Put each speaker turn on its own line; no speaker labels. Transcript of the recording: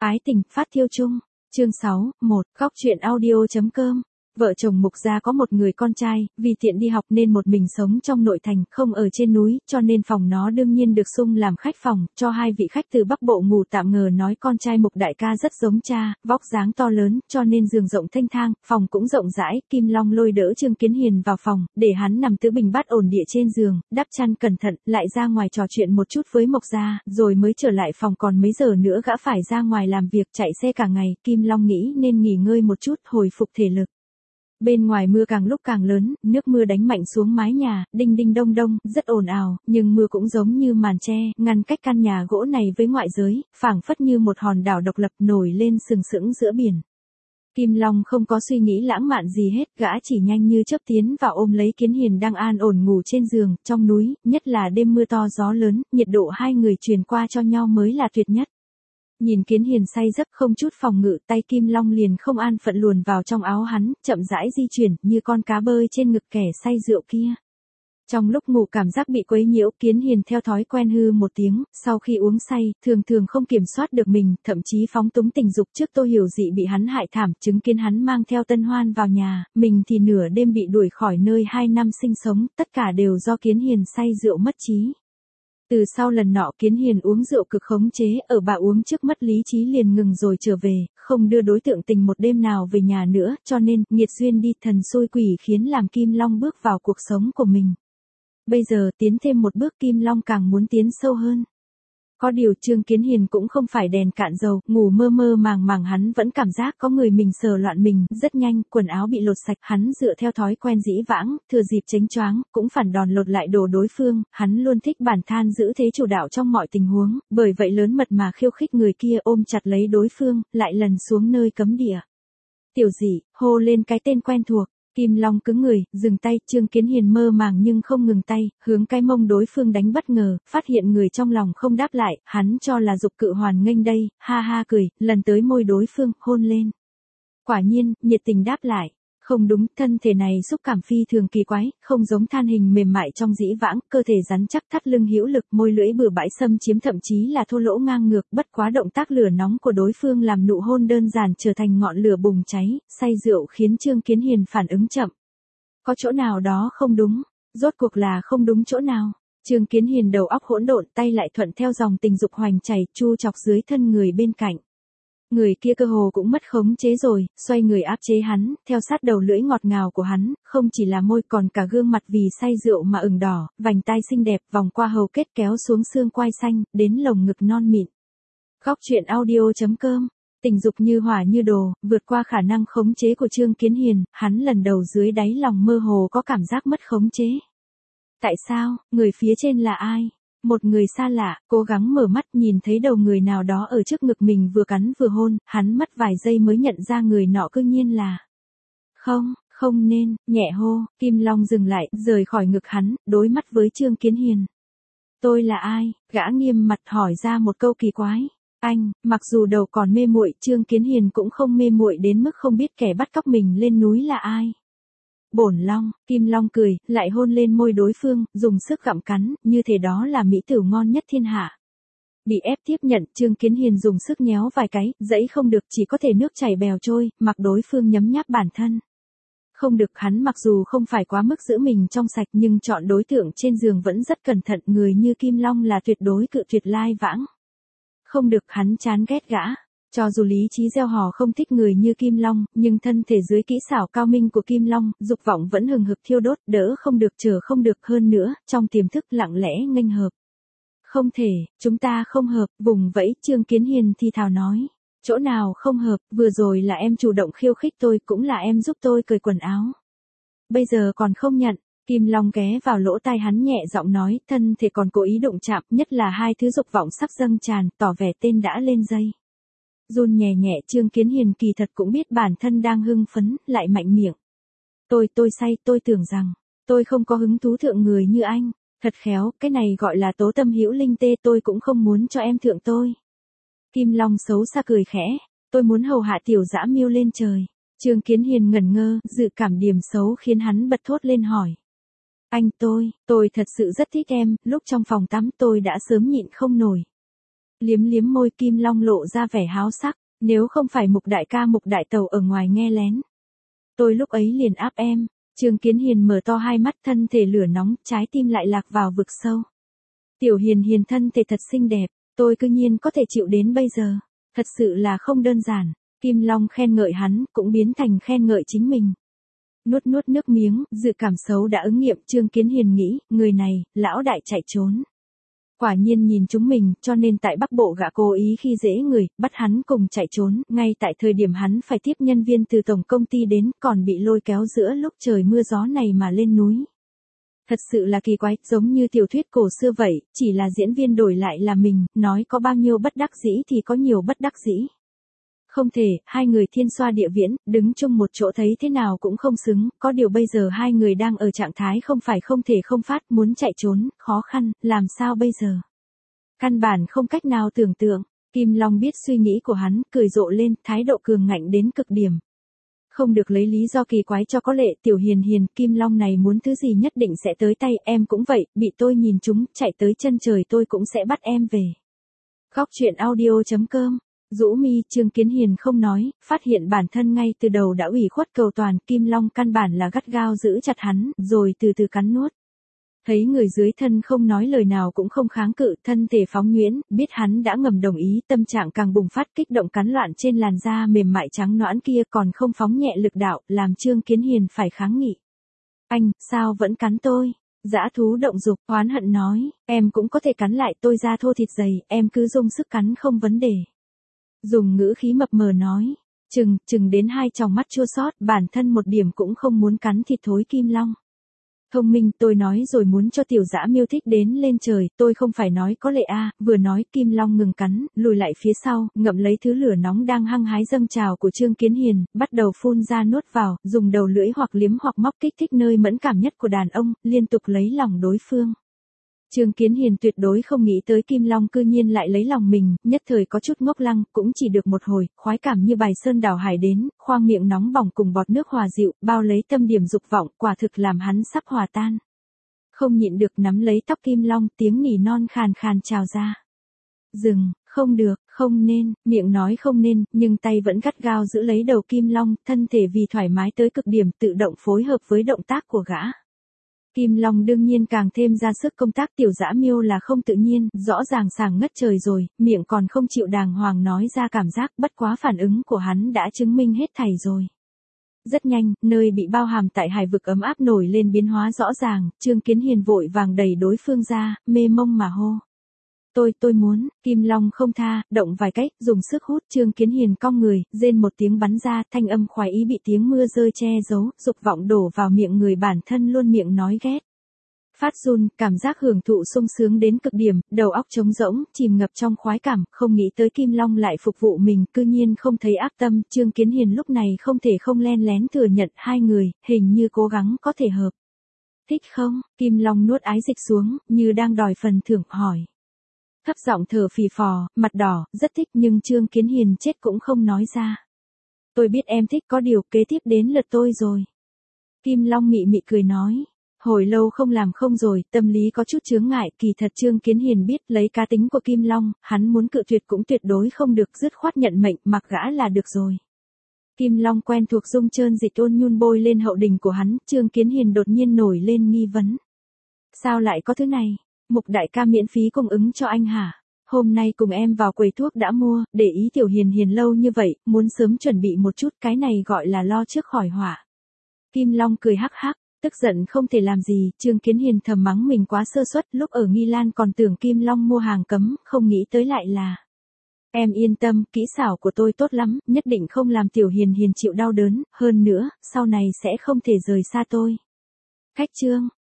Ái tình, phát thiêu chung. Chương 6, 1, góc truyện audio.com. Vợ chồng Mục Gia có một người con trai, vì tiện đi học nên một mình sống trong nội thành, không ở trên núi, cho nên phòng nó đương nhiên được sung làm khách phòng, cho hai vị khách từ Bắc Bộ ngủ tạm. Ngờ nói con trai Mục đại ca rất giống cha, vóc dáng to lớn, cho nên giường rộng thênh thang, phòng cũng rộng rãi. Kim Long lôi đỡ Trương Kiến Hiền vào phòng, để hắn nằm tứ bình bát ổn địa trên giường, đắp chăn cẩn thận, lại ra ngoài trò chuyện một chút với Mộc Gia, rồi mới trở lại phòng. Còn mấy giờ nữa gã phải ra ngoài làm việc, chạy xe cả ngày. Kim Long nghĩ nên nghỉ ngơi một chút, hồi phục thể lực. Bên ngoài mưa càng lúc càng lớn, nước mưa đánh mạnh xuống mái nhà, đinh đinh đông đông, rất ồn ào, nhưng mưa cũng giống như màn che, ngăn cách căn nhà gỗ này với ngoại giới, phảng phất như một hòn đảo độc lập nổi lên sừng sững giữa biển. Kim Long không có suy nghĩ lãng mạn gì hết, gã chỉ nhanh như chớp tiến vào ôm lấy Kiến Hiền đang an ổn ngủ trên giường. Trong núi, nhất là đêm mưa to gió lớn, nhiệt độ hai người truyền qua cho nhau mới là tuyệt nhất. Nhìn Kiến Hiền say giấc không chút phòng ngự, tay Kim Long liền không an phận luồn vào trong áo hắn, chậm rãi di chuyển, như con cá bơi trên ngực kẻ say rượu kia. Trong lúc ngủ cảm giác bị quấy nhiễu, Kiến Hiền theo thói quen hư một tiếng, sau khi uống say, thường không kiểm soát được mình, thậm chí phóng túng tình dục. Trước Tô Hiểu Dị bị hắn hại thảm, chứng kiến hắn mang theo Tân Hoan vào nhà, mình thì nửa đêm bị đuổi khỏi nơi 2 năm sinh sống, tất cả đều do Kiến Hiền say rượu mất trí. Từ sau lần nọ Kiến Hiền uống rượu cực khống chế, ở bà uống trước mất lý trí liền ngừng rồi trở về, không đưa đối tượng tình một đêm nào về nhà nữa, cho nên, nghiệt duyên đi thần xui quỷ khiến làm Kim Long bước vào cuộc sống của mình. Bây giờ tiến thêm một bước, Kim Long càng muốn tiến sâu hơn. Có điều Trương Kiến Hiền cũng không phải đèn cạn dầu, ngủ mơ mơ màng màng hắn vẫn cảm giác có người mình sờ loạn mình. Rất nhanh, quần áo bị lột sạch, hắn dựa theo thói quen dĩ vãng, thừa dịp chánh choáng, cũng phản đòn lột lại đồ đối phương. Hắn luôn thích bản than giữ thế chủ đạo trong mọi tình huống, bởi vậy lớn mật mà khiêu khích người kia, ôm chặt lấy đối phương, lại lần xuống nơi cấm địa. Tiểu Dị, hô lên cái tên quen thuộc. Kim Long cứng người, dừng tay. Trương Kiến Hiền mơ màng nhưng không ngừng tay, hướng cái mông đối phương đánh bất ngờ, phát hiện người trong lòng không đáp lại, hắn cho là dục cự hoàn nghênh đây, ha ha cười, lần tới môi đối phương, hôn lên. Quả nhiên, nhiệt tình đáp lại. Không đúng, thân thể này xúc cảm phi thường kỳ quái, không giống than hình mềm mại trong dĩ vãng, cơ thể rắn chắc, thắt lưng hữu lực, môi lưỡi bừa bãi xâm chiếm, thậm chí là thô lỗ ngang ngược. Bất quá động tác lửa nóng của đối phương làm nụ hôn đơn giản trở thành ngọn lửa bùng cháy. Say rượu khiến Trương Kiến Hiền phản ứng chậm. Có chỗ nào đó không đúng, rốt cuộc là không đúng chỗ nào. Trương Kiến Hiền đầu óc hỗn độn, tay lại thuận theo dòng tình dục hoành chảy, chu chọc dưới thân người bên cạnh. Người kia cơ hồ cũng mất khống chế rồi, xoay người áp chế hắn, theo sát đầu lưỡi ngọt ngào của hắn, không chỉ là môi còn cả gương mặt vì say rượu mà ửng đỏ, vành tai xinh đẹp vòng qua hầu kết kéo xuống xương quai xanh, đến lồng ngực non mịn. Góc truyện audio.com. Tình dục như hỏa như đồ, vượt qua khả năng khống chế của Trương Kiến Hiền, hắn lần đầu dưới đáy lòng mơ hồ có cảm giác mất khống chế. Tại sao, người phía trên là ai? Một người xa lạ. Cố gắng mở mắt, nhìn thấy đầu người nào đó ở trước ngực mình vừa cắn vừa hôn, hắn mất vài giây mới nhận ra người nọ cư nhiên là... Không nên, nhẹ hô. Kim Long dừng lại, rời khỏi ngực hắn, đối mắt với Trương Kiến Hiền. Tôi là ai? Gã nghiêm mặt hỏi ra một câu kỳ quái. Anh, mặc dù đầu còn mê muội, Trương Kiến Hiền cũng không mê muội đến mức không biết kẻ bắt cóc mình lên núi là ai. Bổn Long. Kim Long cười, lại hôn lên môi đối phương, dùng sức gặm cắn, như thế đó là mỹ tử ngon nhất thiên hạ. Bị ép tiếp nhận, Trương Kiến Hiền dùng sức nhéo vài cái, dẫy không được, chỉ có thể nước chảy bèo trôi, mặc đối phương nhấm nháp bản thân. Không được, hắn mặc dù không phải quá mức giữ mình trong sạch nhưng chọn đối tượng trên giường vẫn rất cẩn thận, người như Kim Long là tuyệt đối cự tuyệt lai vãng. Không được, hắn chán ghét gã. Cho dù lý trí gieo hò không thích người như Kim Long, nhưng thân thể dưới kỹ xảo cao minh của Kim Long, dục vọng vẫn hừng hực thiêu đốt, đỡ không được chờ không được. Hơn nữa, trong tiềm thức lặng lẽ nghênh hợp. Không thể, chúng ta không hợp, vùng vẫy. Trương Kiến Hiền thì thào nói. Chỗ nào không hợp, vừa rồi là em chủ động khiêu khích tôi, cũng là em giúp tôi cởi quần áo. Bây giờ còn không nhận. Kim Long ghé vào lỗ tai hắn nhẹ giọng nói, thân thể còn cố ý đụng chạm, nhất là hai thứ dục vọng sắc dâng tràn, tỏ vẻ tên đã lên dây. Run nhẹ nhẹ. Trương Kiến Hiền kỳ thật cũng biết bản thân đang hưng phấn, lại mạnh miệng. Tôi say, tôi tưởng rằng, tôi không có hứng thú thượng người như anh. Thật khéo, cái này gọi là tố tâm hữu linh tê, tôi cũng không muốn cho em thượng tôi. Kim Long xấu xa cười khẽ, tôi muốn hầu hạ tiểu dã miêu lên trời. Trương Kiến Hiền ngẩn ngơ, dự cảm điểm xấu khiến hắn bật thốt lên hỏi. Anh tôi thật sự rất thích em, lúc trong phòng tắm tôi đã sớm nhịn không nổi. Liếm liếm môi Kim Long lộ ra vẻ háo sắc, nếu không phải Mục đại ca Mục đại tàu ở ngoài nghe lén. Tôi lúc ấy liền áp em. Trương Kiến Hiền mở to hai mắt, thân thể lửa nóng, trái tim lại lạc vào vực sâu. Tiểu Hiền Hiền thân thể thật xinh đẹp, tôi cư nhiên có thể chịu đến bây giờ. Thật sự là không đơn giản. Kim Long khen ngợi hắn, cũng biến thành khen ngợi chính mình. Nuốt nuốt nước miếng, dự cảm xấu đã ứng nghiệm. Trương Kiến Hiền nghĩ, người này, lão đại chạy trốn. Quả nhiên nhìn chúng mình, cho nên tại Bắc Bộ gã cố ý khi dễ người, bắt hắn cùng chạy trốn, ngay tại thời điểm hắn phải tiếp nhân viên từ tổng công ty đến, còn bị lôi kéo giữa lúc trời mưa gió này mà lên núi. Thật sự là kỳ quái, giống như tiểu thuyết cổ xưa vậy, chỉ là diễn viên đổi lại là mình, nói có bao nhiêu bất đắc dĩ thì có nhiều bất đắc dĩ. Không thể, hai người thiên xoa địa viễn, đứng chung một chỗ thấy thế nào cũng không xứng, có điều bây giờ hai người đang ở trạng thái không phải không thể không phát, muốn chạy trốn, khó khăn, làm sao bây giờ? Căn bản không cách nào tưởng tượng, Kim Long biết suy nghĩ của hắn, cười rộ lên, thái độ cường ngạnh đến cực điểm. Không được lấy lý do kỳ quái cho có lệ. Tiểu Hiền Hiền, Kim Long này muốn thứ gì nhất định sẽ tới tay, em cũng vậy, bị tôi nhìn chúng, chạy tới chân trời tôi cũng sẽ bắt em về. Góc truyện audio.com. Rũ mi. Trương Kiến Hiền không nói, phát hiện bản thân ngay từ đầu đã ủy khuất cầu toàn, Kim Long căn bản là gắt gao giữ chặt hắn, rồi từ từ cắn nuốt. Thấy người dưới thân không nói lời nào cũng không kháng cự, thân thể phóng nhuyễn, biết hắn đã ngầm đồng ý, tâm trạng càng bùng phát, kích động cắn loạn trên làn da mềm mại trắng nõn kia, còn không phóng nhẹ lực đạo, làm Trương Kiến Hiền phải kháng nghị. Anh, sao vẫn cắn tôi? Dã thú động dục, oán hận nói, em cũng có thể cắn lại, tôi da thô thịt dày, em cứ dùng sức cắn không vấn đề. Dùng ngữ khí mập mờ nói, chừng đến hai tròng mắt chua xót, bản thân một điểm cũng không muốn cắn thịt thối Kim Long. Thông minh, tôi nói rồi muốn cho tiểu dã miêu thích đến lên trời, tôi không phải nói có lệ a. Vừa nói Kim Long ngừng cắn, lùi lại phía sau, ngậm lấy thứ lửa nóng đang hăng hái dâng trào của Trương Kiến Hiền, bắt đầu phun ra nuốt vào, dùng đầu lưỡi hoặc liếm hoặc móc kích thích nơi mẫn cảm nhất của đàn ông, liên tục lấy lòng đối phương. Trương Kiến Hiền tuyệt đối không nghĩ tới Kim Long cư nhiên lại lấy lòng mình, nhất thời có chút ngốc lăng, cũng chỉ được một hồi, khoái cảm như bài sơn đảo hải đến, khoang miệng nóng bỏng cùng bọt nước hòa dịu, bao lấy tâm điểm dục vọng, quả thực làm hắn sắp hòa tan. Không nhịn được nắm lấy tóc Kim Long, tiếng nỉ non khàn khàn trào ra. Dừng, không được, không nên, miệng nói không nên, nhưng tay vẫn gắt gao giữ lấy đầu Kim Long, thân thể vì thoải mái tới cực điểm tự động phối hợp với động tác của gã. Kim Long đương nhiên càng thêm ra sức công tác, tiểu dã miêu là không tự nhiên, rõ ràng sảng ngất trời rồi, miệng còn không chịu đàng hoàng nói ra cảm giác, bất quá phản ứng của hắn đã chứng minh hết thảy rồi. Rất nhanh, nơi bị bao hàm tại hải vực ấm áp nổi lên biến hóa rõ ràng, Trương Kiến Hiền vội vàng đẩy đối phương ra, mê mông mà hô. Tôi muốn, Kim Long không tha, động vài cách, dùng sức hút. Trương Kiến Hiền cong người, rên một tiếng bắn ra, thanh âm khoái ý bị tiếng mưa rơi che giấu, dục vọng đổ vào miệng người bản thân luôn miệng nói ghét. Phát run, cảm giác hưởng thụ sung sướng đến cực điểm, đầu óc trống rỗng, chìm ngập trong khoái cảm, không nghĩ tới Kim Long lại phục vụ mình, cư nhiên không thấy ác tâm. Trương Kiến Hiền lúc này không thể không len lén thừa nhận hai người, hình như cố gắng có thể hợp. Thích không? Kim Long nuốt ái dịch xuống, như đang đòi phần thưởng, hỏi. Thấp giọng thở phì phò, mặt đỏ, rất thích, nhưng Trương Kiến Hiền chết cũng không nói ra. Tôi biết em thích, có điều kế tiếp đến lượt tôi rồi. Kim Long mị mị cười nói. Hồi lâu không làm không rồi, tâm lý có chút chướng ngại, kỳ thật Trương Kiến Hiền biết lấy cá tính của Kim Long, hắn muốn cự tuyệt cũng tuyệt đối không được, dứt khoát nhận mệnh, mặc gã là được rồi. Kim Long quen thuộc dung trơn dịch ôn nhun bôi lên hậu đình của hắn, Trương Kiến Hiền đột nhiên nổi lên nghi vấn. Sao lại có thứ này? Mục đại ca miễn phí cung ứng cho anh hả? Hôm nay cùng em vào quầy thuốc đã mua, để ý Tiểu Hiền Hiền lâu như vậy, muốn sớm chuẩn bị một chút, cái này gọi là lo trước khỏi họa. Kim Long cười hắc hắc, tức giận không thể làm gì, Trương Kiến Hiền thầm mắng mình quá sơ suất, lúc ở Nghi Lan còn tưởng Kim Long mua hàng cấm, không nghĩ tới lại là. Em yên tâm, kỹ xảo của tôi tốt lắm, nhất định không làm Tiểu Hiền Hiền chịu đau đớn, hơn nữa, sau này sẽ không thể rời xa tôi. Khách Trương,